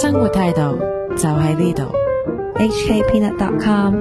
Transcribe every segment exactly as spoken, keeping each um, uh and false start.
生活態度就喺呢度。 H K peanut dot com。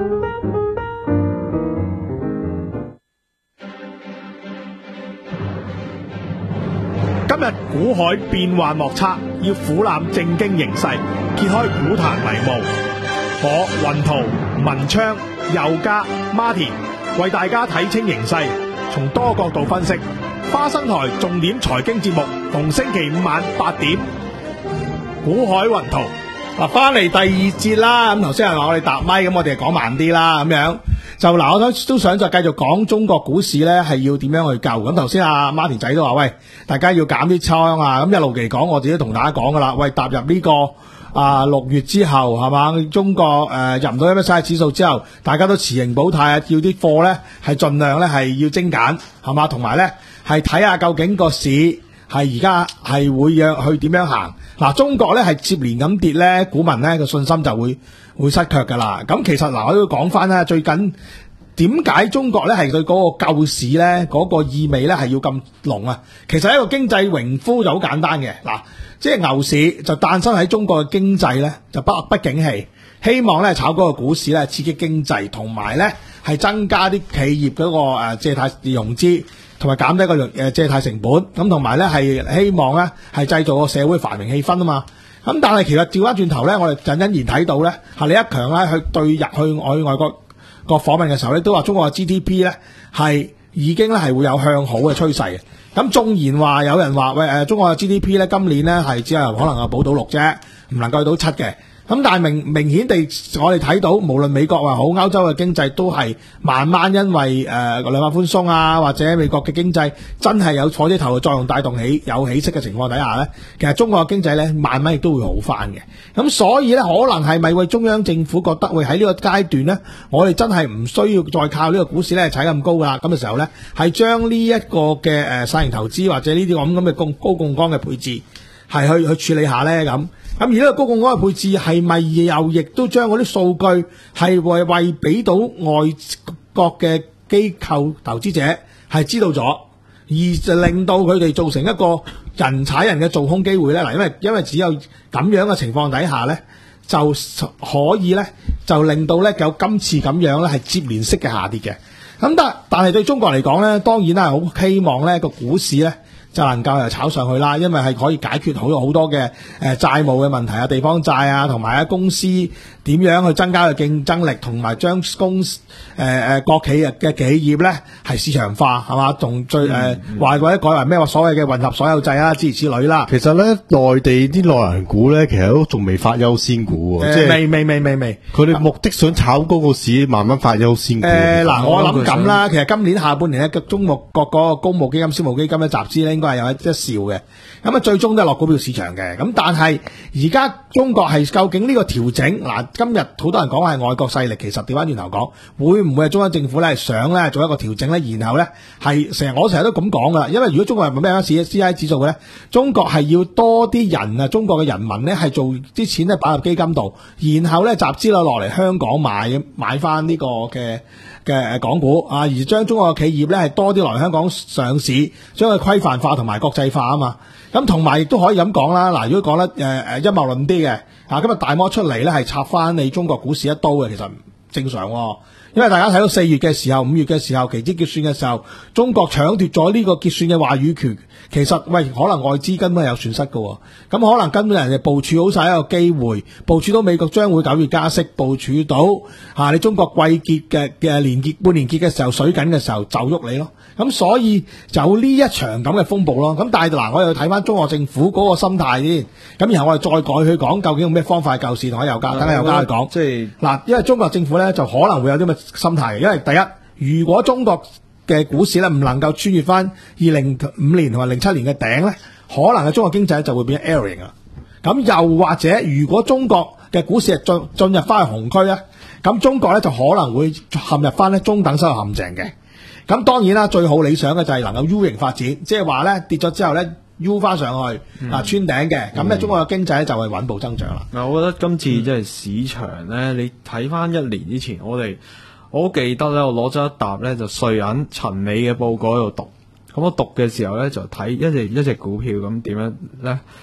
今日股海變幻莫測，要俯瞰正經形勢，揭開股壇迷霧。我雲圖、文昌、佑嘉、Martin 為大家睇清形勢，從多角度分析。花生台重點財經節目，逢星期五晚八點。股海雲圖嗱，翻嚟第二節啦。咁頭先係話我哋搭咪，咁我哋講慢啲啦，咁樣就嗱，我都都想就繼續講中國股市咧，係要點樣去救。咁頭先阿 Martin 仔都話，喂，大家要減啲倉啊。咁一路嚟講，我自己同大家講噶啦，喂，踏入呢、這個啊六月之後，係嘛，中國誒、呃、入唔到 M S C I 指數之後，大家都持盈保泰啊，要啲貨咧係盡量咧係要精簡，係嘛，同埋咧係睇下究竟個市係而家係會讓去點樣行。嗱，中國咧係接連咁跌咧，股民咧個信心就會會失卻噶啦。咁其實嗱，我都要講翻啦，最近點解中國咧係對嗰個救市咧嗰個意味咧係要咁濃啊？其實一個經濟榮枯就好簡單嘅，嗱，即係牛市就誕生喺中國嘅經濟咧就不不景氣，希望咧炒嗰個股市咧刺激經濟，同埋咧係增加啲企業嗰個誒借貸融資。同埋減低個誒借貸成本，咁同埋咧係希望咧係製造個社會繁榮氣氛啊嘛。咁但係其實調翻轉頭咧，我哋就欣然睇到咧，係李克強咧去對入去外外國個訪問嘅時候咧，都話中國嘅 G D P 咧係已經咧係會有向好嘅趨勢嘅。咁縱然話有人話喂誒，中國嘅 G D P 咧今年咧係只係可能係保到六啫，唔能夠去到七嘅。咁但係明明顯地，我哋睇到無論美國話好，歐洲嘅經濟都係慢慢因為誒量化寬鬆啊，或者美國嘅經濟真係有火車頭嘅作用帶動起有起色嘅情況底下咧，其實中國嘅經濟咧慢慢亦都會好翻嘅。咁所以咧，可能係咪為中央政府覺得會喺呢個階段咧，我哋真係唔需要再靠呢個股市咧踩咁高噶啦。咁嘅時候咧，係將呢一個嘅誒細型投資或者呢啲咁咁嘅高高槓桿嘅配置係去去處理下咧咁。咁而呢個高槓桿嘅配置係咪又亦都將嗰啲數據係為為俾到外國嘅機構投資者係知道咗，而就令到佢哋造成一個人踩人嘅做空機會咧？嗱，因為因為只有咁樣嘅情況底下咧，就可以咧就令到咧有今次咁樣咧係接連式嘅下跌嘅。咁但但係對中國嚟講咧，當然啦，好希望咧個股市咧就能夠又炒上去啦，因為係可以解決好多好多嘅誒債務嘅問題啊、地方債啊，同埋啊公司點樣去增加嘅競爭力，同埋將公司誒誒國企嘅企業咧係市場化，係嘛？同最誒話或者改為咩話所謂嘅混合所有制啊，諸如此類啦。 其實咧，內地啲內銀股咧，其實都仲未發優先股喎，即係未未未未未， 佢哋目的想炒高個市，慢慢發優先股。 誒嗱，我諗咁啦，其實今年下半年咧，中國各個公募基金、私募基金嘅集資咧，應該係有一一兆嘅。咁啊，最終都係落股票市場嘅。咁但係而家中國係究竟呢個調整嗱？今日好多人講係外國勢力，其實調翻轉頭講，會唔會係中央政府咧想咧做一個調整咧？然後咧係成日我成日都咁講噶啦，因為如果中國係咩 M S C I 指數嘅咧，中國係要多啲人啊，中國嘅人民咧係做啲錢咧擺入基金度，然後咧集資落落嚟香港買買翻呢個嘅嘅港股啊，而將中國嘅企業咧係多啲來香港上市，將佢規範化同埋國際化啊嘛。咁同埋亦都可以咁講啦，嗱，如果講得誒誒陰謀論啲嘅，啊，今日大摩出嚟咧係插翻你中國股市一刀嘅，其實正常喎。因為大家睇到四月嘅時候、五月嘅時候，期指結算嘅時候，中國搶奪咗呢個結算嘅話語權，其實喂，可能外資根本係有損失嘅，咁可能根本人哋部署好晒一個機會，部署到美國將會九月加息，部署到吓、啊、你中國季結嘅嘅年結半年結嘅時候水緊嘅時候就喐你咯，咁所以就呢一場咁嘅風暴咯。咁但係嗱，我又睇翻中國政府嗰個心態先，咁然後我哋再改去講究竟用咩方法救市，同阿尤嘉，等阿尤嘉去講。即係嗱，因為中國政府咧就可能會有啲咁嘅心態嘅，因為第一，如果中國嘅股市咧唔能夠穿越翻二零五年同埋零七年嘅頂咧，可能嘅中國經濟就會變 airing 啊。咁又或者，如果中國嘅股市係進進入翻去熊區咧，咁中國咧就可能會陷入翻咧中等收入陷阱嘅。咁當然啦，最好理想嘅就係能夠 U 型發展，即係話咧跌咗之後咧 U 翻上去、嗯、啊穿頂嘅，咁咧中國嘅經濟咧就係穩步增長啦。 嗱、嗯，我覺得今次即係市場咧、嗯，你睇翻一年之前，我哋我好記得咧，我攞咗一沓咧就瑞銀陳美嘅報告喺度讀，咁我讀嘅時候咧就睇一隻一隻股票咁點樣咧，即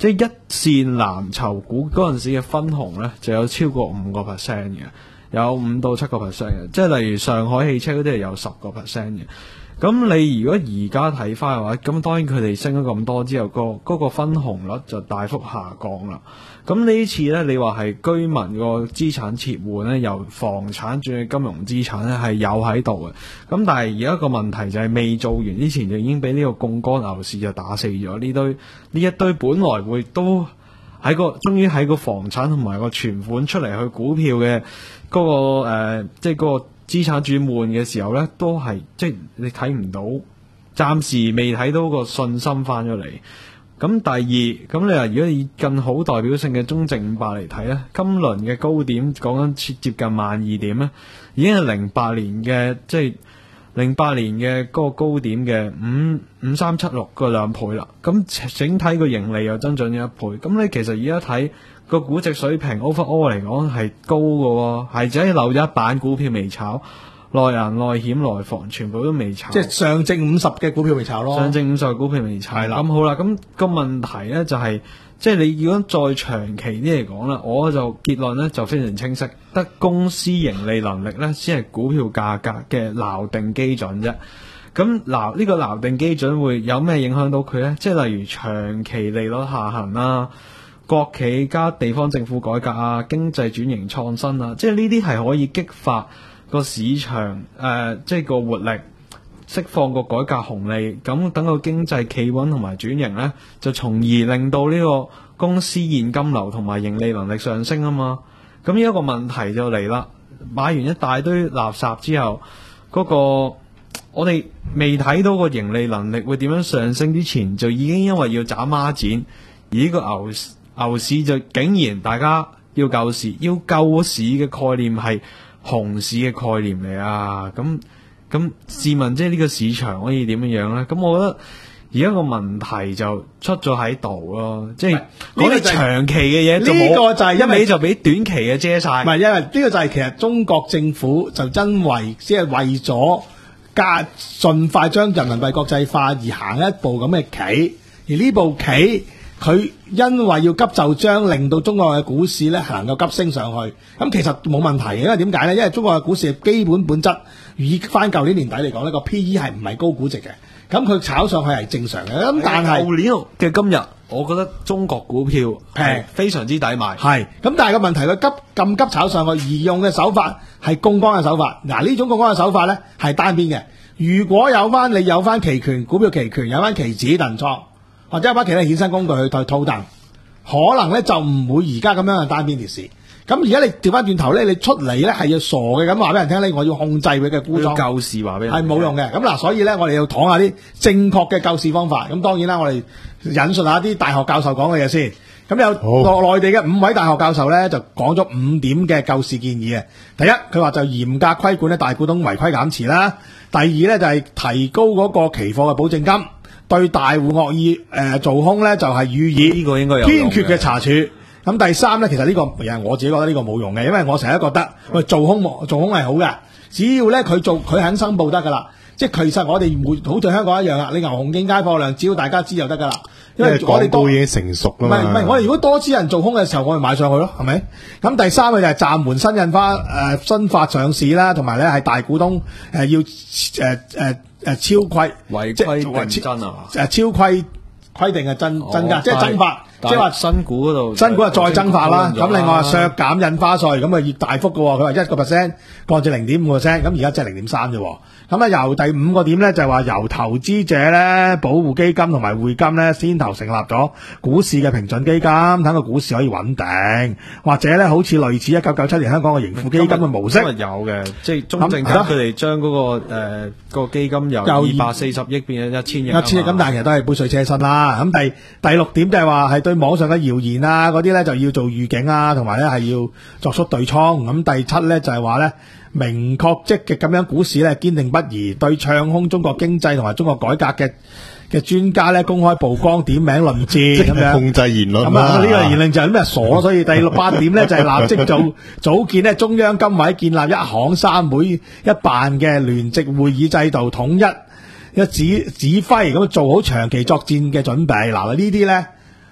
即係一線藍籌股嗰陣時嘅分紅咧，就有超過五個 percent 嘅，有五到七個 percent 嘅。即係例如上海汽車嗰啲係有十個 percent 嘅。咁你如果而家睇翻嘅話，咁當然佢哋升咗咁多之後，個嗰個分紅率就大幅下降啦。咁呢次咧，你話係居民個資產切換咧，由房產轉去金融資產咧，係有喺度嘅。咁但係而家個問題就係未做完之前就已經俾呢個槓桿牛市就打死咗呢堆呢一堆本來會都喺個終於喺個房產同埋個存款出嚟去股票嘅嗰、嗰個誒、呃，即係嗰個資產轉換嘅時候咧，都係即係你睇唔到，暫時未睇到個信心翻咗嚟。咁第二，咁你話如果以更好代表性嘅中證五百嚟睇咧，今輪嘅高點講緊接近萬二點咧，已經係零八年嘅即係零八年嘅嗰個高點嘅五五三七六個兩倍啦。咁整體個盈利又增長咗一倍。咁你其實而家睇個估值水平 overall 嚟講係高嘅，係只係漏咗一版股票未炒。內銀、內險、內房全部都未炒， 即係上證五十嘅股票未炒咯。 上證五十嘅股票未炒。咁好啦，咁、個問題咧就係、是，即係你如果再長期啲嚟講啦，我就結論咧就非常清晰，得公司盈利能力咧先係股票價格嘅錨定基準啫。咁嗱，呢個錨定基準會有咩影響到佢咧？即係例如長期利率下行啦、國企加地方政府改革啊、經濟轉型創新啊，即係呢啲係可以激發個市場誒、呃，即係個活力，釋放個改革紅利，咁等個經濟企穩同埋轉型咧，就從而令到呢個公司現金流同埋盈利能力上升啊嘛。咁呢一個問題就嚟啦，買完一大堆垃圾之後，嗰、個我哋未睇到個盈利能力會點樣上升之前，就已經因為要斬孖展，而呢個牛牛市就竟然大家要救市，要救市嘅概念係熊市嘅概念嚟啊！咁咁試問，即係呢個市場可以點樣樣咧？咁我覺得而家個問題就出咗喺度咯，即係嗰啲長期嘅嘢， 呢個就係一味就俾短期嘅遮晒。 唔係，因為呢個就係其實中國政府就因為即係為咗加盡快將人民幣國際化而行一步咁嘅棋，而呢步棋佢因為要急就章，令到中國嘅股市咧能夠急升上去。咁其實冇問題嘅，因為點解咧？因為中國嘅股市基本本質以翻舊年年底嚟講呢個 P E 係唔係高估值嘅，咁佢炒上去係正常嘅。咁但係舊年嘅今日，我覺得中國股票係非常之抵買。 係咁，但係個問題佢急咁急炒上去，而用嘅手法係槓桿嘅手法。嗱，呢種槓桿嘅手法咧係單邊嘅。如果有翻你有翻期權、股票期權，有翻期指燉倉，或者有翻其他衍生工具去套戥，可能咧就唔會而家咁樣嘅單邊跌市。咁而家你調翻轉頭咧，你出嚟咧係要傻嘅咁話俾人聽咧，我要控制佢嘅沽倉， 救市話俾人係冇用嘅。咁嗱，所以咧我哋要講下啲正確嘅救市方法。咁當然啦，我哋引述下啲大學教授講嘅嘢先。咁有內地嘅五位大學教授咧就講咗五點嘅救市建議嘅。第一，佢話就嚴格規管咧大股東違規減持啦。第二咧就係提高嗰個期貨嘅保證金，對大戶惡意誒、呃、做空咧就係予以呢個應該有堅決嘅查處。咁第三咧，其實呢、這個其實我自己覺得呢個冇用嘅，因為我成日覺得喂做空做空係好嘅，只要咧佢做佢肯申報得噶啦。即係其實我哋每好似香港一樣啦，你牛熊證街貨量，只要大家知就得噶啦。因為我哋都已經成熟啦嘛。 唔係唔係，我哋如果多支人做空嘅時候，我哋買上去咯，係咪？咁第三個就係暫緩新印花誒、呃、新發上市啦，同埋咧係大股東誒、呃、要誒誒誒超規違規定真啊嘛？ 誒超規規定嘅增增加，哦、即係增發。即係話新股嗰度，新股啊再增發啦。咁另外削減印花稅，咁啊越大幅嘅。佢話一個 percent 降至零點五個 percent，咁而家即係零點三啫。咁啊由第五個點咧就係話由投資者咧保護基金同埋匯金咧先頭成立咗股市嘅平準基金，等個股市可以穩定，或者咧好似類似一九九七年香港嘅盈富基金嘅模式。 今日有嘅，即係中證監佢哋將嗰個誒、呃那個基金由二百四十億變咗一千億。 一千億咁，但係其實都係杯水車薪啦。咁第第六點就係話係對網上嘅謠言啊嗰啲咧就要做預警啊，同埋咧係要作出對沖。咁第七咧就係話咧明確積極咁樣股市咧堅定不移，對唱空中國經濟同埋中國改革嘅嘅專家咧公開曝光點名論戰咁樣控制言論。 咁啊呢個言論就係咩傻，所以第六八點咧就係立即做組建咧中央金委，建立一行三會一辦嘅聯席會議制度，統一一指指揮咁做好長期作戰嘅準備。嗱呢啲咧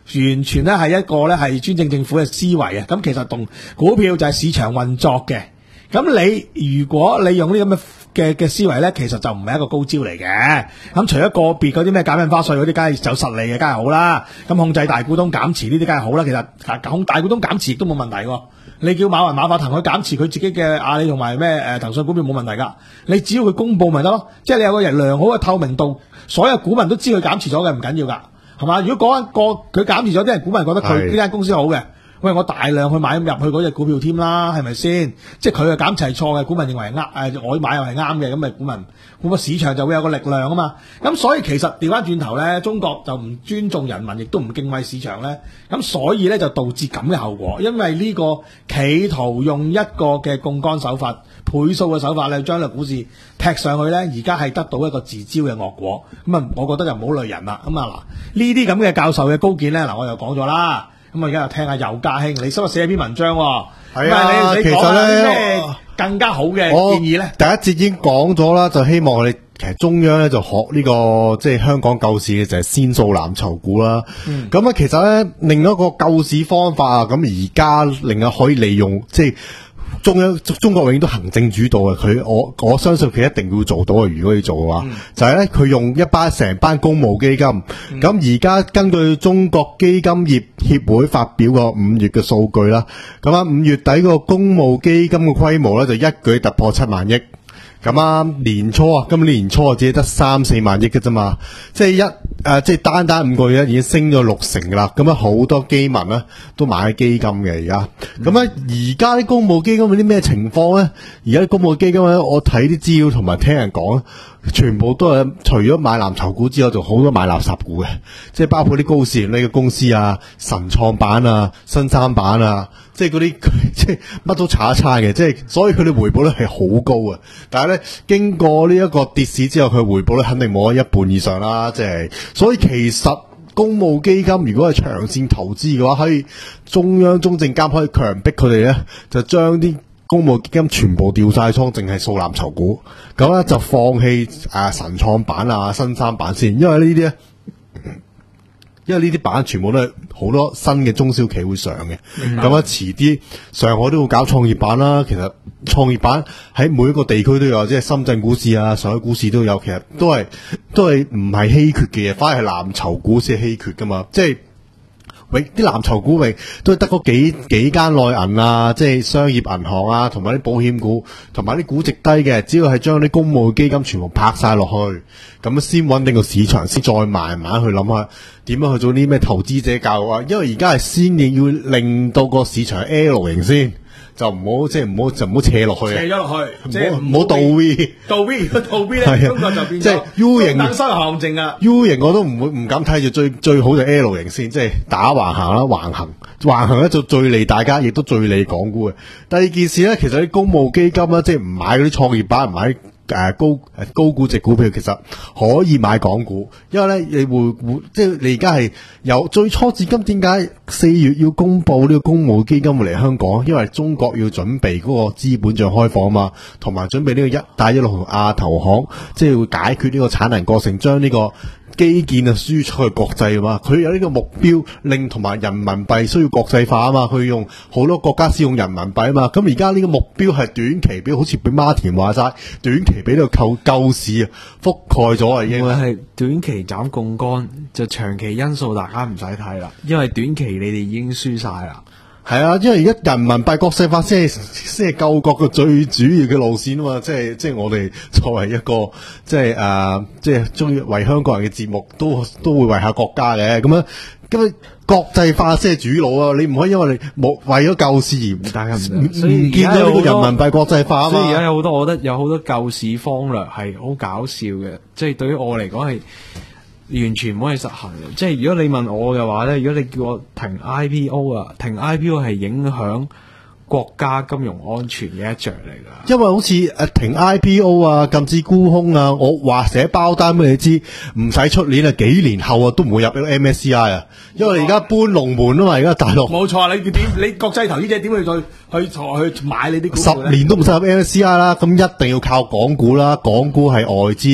完全咧係一個咧係專政政府嘅思維啊！咁其實同股票就係市場運作嘅。咁你如果你用呢咁嘅嘅嘅思維咧，其實就唔係一個高招嚟嘅。咁除咗個別嗰啲咩減印花稅嗰啲，梗係有實利嘅，梗係好啦。咁控制大股東減持呢啲，梗係好啦。其實控大股東減持亦都冇問題喎。你叫馬雲馬化騰去減持佢自己嘅阿里同埋咩誒騰訊股票冇問題㗎。你只要佢公佈咪得咯，即係你有個人良好嘅透明度，所有股民都知佢減持咗嘅，唔緊要㗎。係嘛？如果嗰間個佢減持咗，啲人股民覺得佢呢間公司好嘅，喂，我大量去買入去嗰隻股票添啦，係咪先？即係佢嘅減持係錯嘅，股民認為係啱，誒我買又係啱嘅，咁咪股民，咁個市場就會有個力量啊嘛。咁所以其實調翻轉頭咧，中國就唔尊重人民，亦都唔敬畏市場咧。咁所以咧就導致咁嘅後果，因為呢個企圖用一個嘅槓桿手法、倍數嘅手法咧，將個股市踢上去咧，而家係得到一個自招嘅惡果。咁啊，我覺得就唔好累人啦。咁啊嗱，呢啲咁嘅教授嘅高見咧，嗱我又講咗啦。咁啊，而家又聽下尤家興，你今日寫一篇文章喎。係啊， 你其實咧更加好嘅建議咧， 第一節已經講咗啦，就希望我哋其實中央咧就學呢、這個即係香港救市嘅就係先掃藍籌股啦。咁啊、嗯，其實咧另一個救市方法啊，咁而家另外可以利用即係。中央中國永遠都行政主導嘅，佢我我相信佢一定會做到嘅。如果要做嘅話，嗯、就係咧佢用一班成班公募基金。咁而家根據中國基金業協會發表個五月嘅數據啦，咁啊五月底個公募基金嘅規模咧就一舉突破七萬億。咁啊，年初啊，今年年初啊，只係得三四萬億嘅啫嘛，即係一誒、呃，即係單單五個月已經升咗六成噶啦。咁啊，好多基民咧都買基金嘅而家。咁啊、嗯，而家啲公募基金有啲咩情況咧？而家啲公募基金咧，我睇啲資料同埋聽人講，全部都係除咗買藍籌股之外，仲好多買垃圾股嘅，即係包括啲高市盈率嘅公司啊、神創板啊、新三板啊。即係嗰啲，即係乜都查一差嘅，即係所以佢哋回報率係好高啊！但係咧，經過呢一個跌市之後，佢回報率肯定冇咗一半以上啦。即係，所以其實公募基金如果係長線投資嘅話，可以中央中證監可以強迫佢哋咧，就將啲公募基金全部調晒倉，淨係掃藍籌股，咁咧就放棄啊神創板啊、新三板先，因為呢啲咧。因為呢啲板全部都係好多新嘅中小企會上嘅，咁啊遲啲上海都會搞創業板啦。其實創業板喺每一個地區都有，即係深圳股市啊、上海股市都有。其實都係都係唔係稀缺嘅嘢，反而係藍籌股先係稀缺噶嘛。即係永啲藍籌股永都係得嗰幾幾間內銀啊，即係商業銀行啊，同埋啲保險股，同埋啲估值低嘅，只要係將啲公募基金全部拍晒落去，咁先穩定個市場，先再慢慢去諗下。點樣去做啲咩投資者教育啊？因為而家係先至要令到個市場 L 型先，就唔好即係唔好就唔好斜落去， 斜咗落去，即係唔好倒 V， 倒 V 如果倒 V 咧，中國就變咗即係 U 型等收陷阱啊 ！U 型我都唔會唔敢睇住，最最好就 L 型先，即係打橫行啦，橫行橫行咧就最利大家，亦都最利港股嘅。第二件事咧，其實啲公募基金咧，即係唔買嗰啲創業板，唔買。誒、呃、高誒高估值股票其實可以買港股，因為咧你會會即係你而家係由最初至今點解四月要公布呢個公募基金會嚟香港？因為中國要準備嗰個資本帳開放啊嘛，同埋準備呢個一帶一路同亞投行，即係會解決呢個產能過剩，將呢個基建啊輸出去國際啊嘛，佢有呢個目標，令同埋人民幣需要國際化啊嘛，佢用好多國家使用人民幣啊嘛，咁而家呢個目標係短期表，好似俾馬田話齋，短期俾呢個救救市啊覆蓋咗啊已經。 係短期斬槓桿，就長期因素大家唔使睇啦，因為短期你哋已經輸晒啦。 係啊，因為而家人民幣國際化先係先係救國嘅最主要嘅路線啊嘛，即係即係我哋作為一個即係誒即係中意為香港人嘅節目，都都會為下國家嘅咁樣，咁國際化先係主腦啊！你唔可以因為你冇為咗救市而唔大家唔唔見到呢個人民幣國際化啊嘛。 所以而家有好多，我覺得有好多救市方略係好搞笑嘅，即係對於我嚟講係。完全唔可以實行嘅，即係如果你問我嘅話咧，如果你叫我停 I P O 啊，停 I P O 係影響國家金融安全嘅一著嚟㗎。 因為好似誒停 I P O 啊，禁止沽空啊，我話寫包單俾你知，唔使出年啊，幾年後啊都唔會入呢個 M S C I 啊，因為而家搬龍門啊嘛，而家大陸。冇錯，你點你國際投資者點去再去去買你啲股？十年都唔使入 M S C I 啦，咁一定要靠港股啦，港股係外資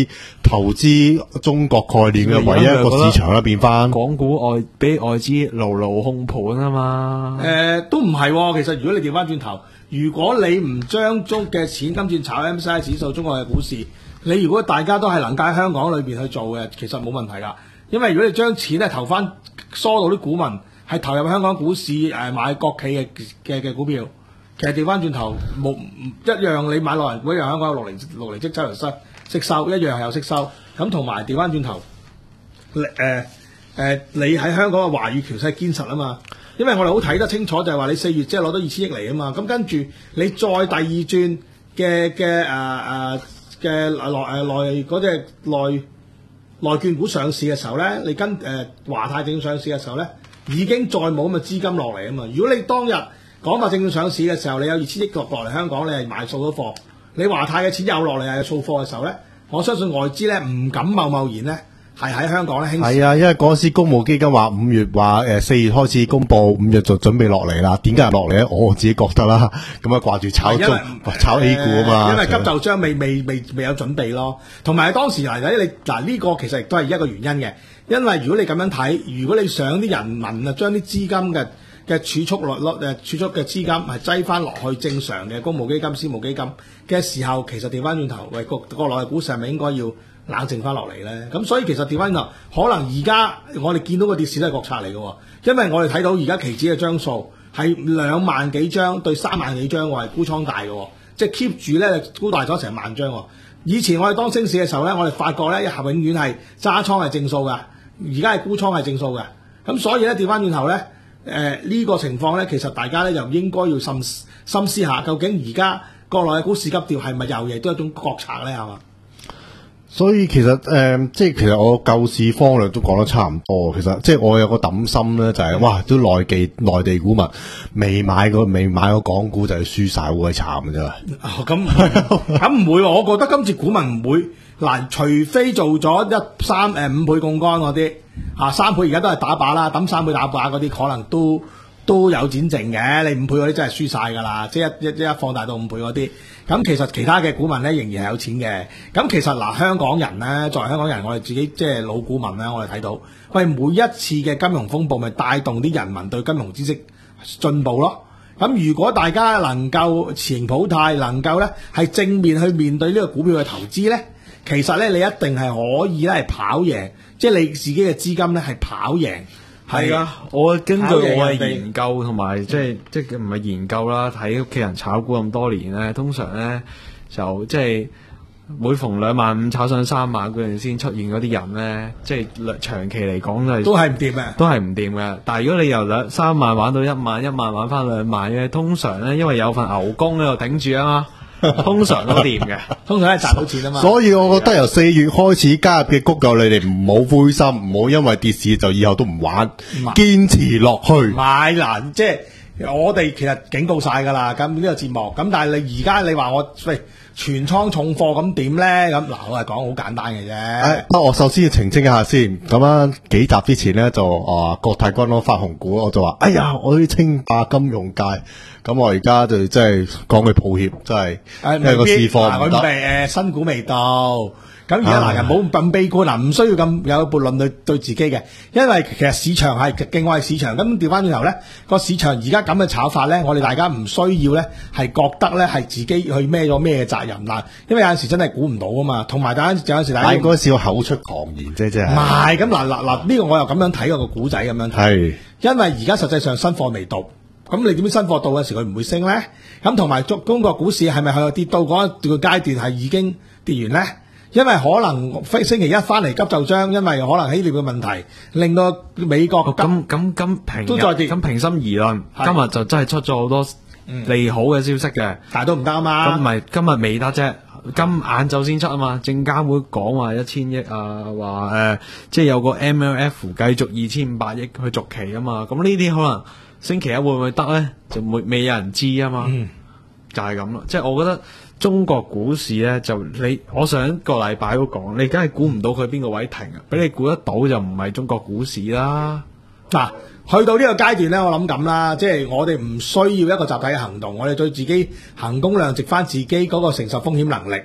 投資中國概念嘅唯一一個市場啦，變翻港股外俾外資牢牢控盤啊嘛。 誒、呃，都唔係、哦，其實如果你調翻轉頭，如果你唔將中嘅錢今次炒 M S C I 指數中國嘅股市，你如果大家都係能夠喺香港裏邊去做嘅，其實冇問題噶。因為如果你將錢咧投翻疏導啲股民，係投入香港股市誒、呃、買國企嘅嘅嘅股票。其實調翻轉頭冇一樣，你買內銀股一樣，香港有六厘六厘息七厘息息收，一樣係有息收。咁同埋調翻轉頭，誒、呃、誒、呃，你喺香港嘅話語權勢堅實啊嘛。因為我哋好睇得清楚，就係話你四月即係攞到二千億嚟啊嘛。咁跟住你再第二轉嘅嘅誒誒嘅內誒內嗰隻內內券股上市嘅時候咧，你跟誒、呃、華泰證券上市嘅時候咧，已經再冇咁嘅資金落嚟啊嘛。如果你當日廣發證券上市嘅時候，你有二千億落落嚟香港，你係賣數咗貨，你華泰嘅錢又落嚟係掃貨嘅時候咧，我相信外資咧唔敢貿貿然咧係喺香港咧興。係啊，因為嗰陣時公募基金話五月話誒四月開始公佈，五月就準備落嚟啦。點解落嚟咧？我自己覺得啦，咁啊掛住炒中炒 A 股啊嘛、 呃。因為急就章未未未未有準備咯，同埋當時嗱你嗱呢個其實亦都係一個原因嘅，因為如果你咁樣睇，如果你想啲人民啊將啲資金嘅嘅儲蓄率率誒儲蓄嘅資金係擠翻落去正常嘅公募基金、私募基金嘅時候，其實調翻轉頭，喂國國內嘅股市係咪應該要冷靜翻落嚟咧？咁所以其實調翻轉頭，可能而家我哋見到個跌市都係國策嚟嘅，因為我哋睇到而家期指嘅張數係兩萬幾張對三萬幾張，我係沽倉大嘅，即係 keep 住咧沽大咗成萬張。以前我哋當升市嘅時候咧，我哋發覺咧一下永遠係揸倉係正數嘅，而家係沽倉係正數嘅。咁所以咧調翻轉頭咧。誒、呃、呢、這個情況咧，其實大家咧又應該要深深思下，究竟而家國內嘅股市急調係咪又亦都係一種國策咧？係嘛？ 所以其實誒、呃，即係其實我救市方略都講得差唔多。其實即係我有個抌心咧，就係、是、哇，都內地內地股民未買過未買過港股就係輸晒，好鬼慘嘅啫。 咁咁唔會，我覺得今次股民唔會嗱，除非做咗一三誒、呃、五倍槓桿嗰啲。啊，三倍而家都係打靶啦，抌三倍打靶嗰啲可能都都有轉正嘅，你五倍嗰啲真係輸晒㗎啦，即係一一一放大到五倍嗰啲。咁其實其他嘅股民咧仍然係有錢嘅。咁其實嗱、呃，香港人咧作為香港人，我哋自己即係老股民咧，我哋睇到，喂每一次嘅金融風暴咪帶動啲人民對金融知識進步咯。咁如果大家能夠持盈保泰，能夠咧係正面去面對呢個股票嘅投資咧，其實咧你一定係可以咧係跑贏。即係你自己嘅資金咧，係跑贏，係啊！ 我根據我嘅研究同埋即係即係唔係研究啦，睇屋企人炒股咁多年咧，通常咧就即係每逢兩萬五炒上三萬嗰陣先出現嗰啲人咧，即係長期嚟講都係都係唔掂嘅， 都係唔掂嘅。但係如果你由兩三萬玩到一萬，一萬玩翻兩萬嘅，通常咧因為有份牛工喺度頂住啊嘛。通常都掂嘅， 通常係賺到錢啊嘛。 所以我覺得由四月開始加入嘅谷友，你哋唔好灰心，唔好因為跌市就以後都唔玩，堅持落去。 買嗱，即係我哋其實警告晒噶啦，咁呢個節目，咁但係你而家你話我喂全倉重貨咁點咧？咁嗱，我係講好簡單嘅啫。 誒，不過我首先要澄清一下先，咁樣幾集之前咧就啊國泰君安發紅股，我就話哎呀，我啲稱霸金融界。咁我而家就真係講句抱歉，真係因為個市況唔得。 誒，新股未到，咁而家嗱，人冇咁悲觀，嗱，唔需要咁有個論對對自己嘅，因為其實市場係境外市場，咁調翻轉頭咧，個市場而家咁嘅炒法咧，我哋大家唔需要咧係覺得咧係自己去孭咗咩責任嗱，因為有陣時真係估唔到啊嘛，同埋大家有陣時大家應該少口出狂言啫，即係。 唔係，咁嗱嗱嗱，呢個我又咁樣睇個古仔咁樣睇，係，因為而家實際上新貨未到。咁你點樣新貨到嘅時佢唔會升咧？咁同埋中中國股市係咪係跌到嗰一個階段係已經跌完咧？因為可能星期一翻嚟急就章，因為可能希臘嘅問題令到美國咁咁咁平都再跌。咁平心而論，今日就真係出咗好多利好嘅消息嘅、嗯， 但係都唔得啊嘛。咁咪今日未得啫，今晏晝先出啊嘛。證監會講話一千億啊，話誒、呃、即係有個 M L F 繼續二千五百億去續期啊嘛。咁呢啲可能。星期一會唔會得咧？就未未有人知啊嘛，嗯、就係咁咯。即係我覺得中國股市咧，就你我上個禮拜都講，你梗係估唔到佢邊個位停啊！俾你估得到就唔係中國股市啦。 嗱、啊，去到呢個階段咧，我諗咁啦，即係我哋唔需要一個集體嘅行動，我哋對自己衡工量值翻自己嗰個承受風險能力。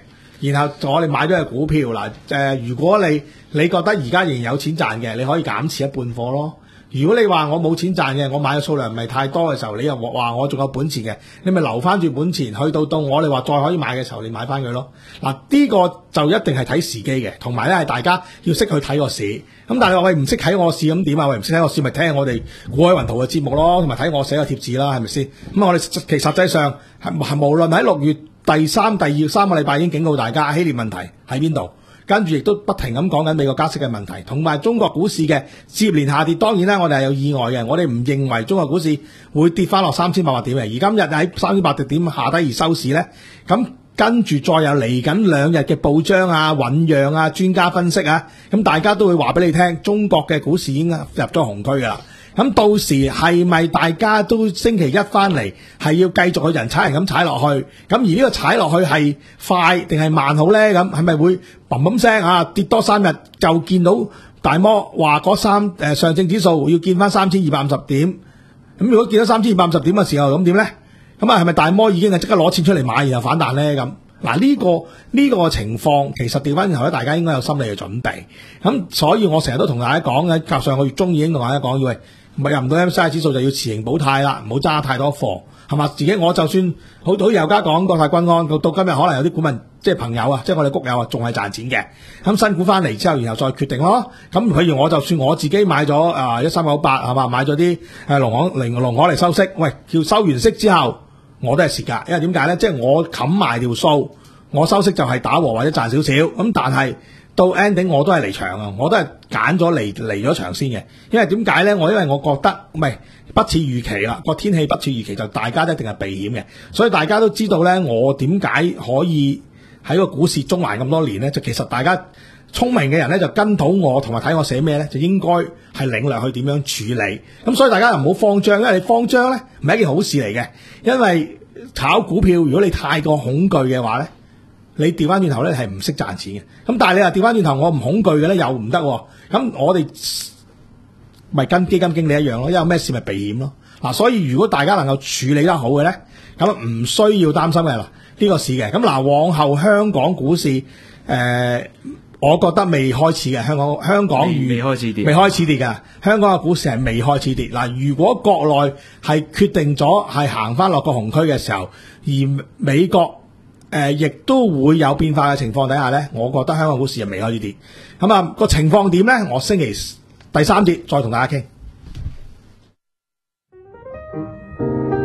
然後我哋買咗嘅股票嗱，誒、呃，如果你你覺得而家仍然有錢賺嘅，你可以減持一半貨咯。如果你話我冇錢賺嘅，我買嘅數量唔係太多嘅時候，你又話我仲有本錢嘅，你咪留翻住本錢，去到到我哋話再可以買嘅時候，你買翻佢咯。嗱，呢個就一定係睇時機嘅，同埋咧係大家要識去睇個市。咁但係話喂唔識睇我市咁點啊？喂唔識睇我市咪聽下我哋股海雲圖嘅節目咯，同埋睇我寫嘅貼紙啦，係咪先？咁我哋其實實際上係無論喺六月第三、第二三個禮拜已經警告大家希臘問題喺邊度。跟住亦都不停咁講緊美國加息嘅問題，同埋中國股市嘅接連下跌。當然啦，我哋係有意外嘅，我哋唔認為中國股市會跌翻落三千八百點嘅。而今日喺三千八百點下低而收市呢，咁跟住再有嚟緊兩日嘅報章啊、醞釀啊、專家分析啊，咁大家都會話俾你聽，中國嘅股市已經入咗紅區㗎啦。咁到時係咪大家都星期一翻嚟係要繼續去人踩人咁踩落去？咁而呢個踩落去係快定係慢好呢？咁係咪會砰砰聲啊跌多三日就見到大摩話嗰三誒上證指數要見翻三千二百五十點？咁如果見到三千二百五十點嘅時候，咁點呢？咁啊係咪大摩已經係即刻攞錢出嚟買然後反彈呢？咁嗱呢個呢、這個情況其實調翻轉頭咧，大家應該有心理嘅準備。咁所以我成日都同大家講嘅，上個月中已經同大家講，要喂。唔係入唔到 M S C I 指數就要持盈保泰啦，唔好揸太多貨，係嘛？自己我就算好好有家講國泰君安，到到今日可能有啲股民即係朋友啊，即係我哋谷友啊，仲係賺錢嘅。咁新股翻嚟之後，然後再決定咯。咁譬如我就算我自己買咗啊一三九八係嘛，買咗啲誒農行零農行嚟收息，喂，叫收完息之後我都係蝕㗎，因為點解咧？即係我冚埋條數，我收息就係打和或者賺少少。咁但係到 ending 我都係離場啊，我都係揀咗離離咗場先嘅，因為點解咧？我因為我覺得唔係不似預期啦，個天氣不似預期，就大家都一定係避險嘅，所以大家都知道咧，我點解可以喺個股市中環咁多年咧？就其實大家聰明嘅人咧，就跟到我同埋睇我寫咩咧，就應該係領略去點樣處理。咁所以大家又唔好慌張，因為你慌張咧唔係一件好事嚟嘅，因為炒股票如果你太過恐懼嘅話咧。你調翻轉頭咧係唔識賺錢嘅，咁但係你話調翻轉頭我唔恐懼嘅咧又唔得，咁我哋咪跟基金經理一樣咯，因為咩事咪避險咯。嗱，所以如果大家能夠處理得好嘅咧，咁唔需要擔心嘅啦呢個市嘅。咁嗱，往後香港股市誒、呃，我覺得未開始嘅，香港香港未，未開始跌， 未開始跌㗎。香港嘅股市係未開始跌。嗱，如果國內係決定咗係行翻落個紅區嘅時候，而美國誒，亦、呃、都會有變化嘅情況底下呢，我覺得香港股市又未開始跌。咁啊，個情況點呢？我星期第三節再同大家傾。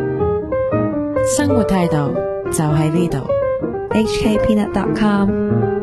生活態度就喺呢度。 H K Peanut dot com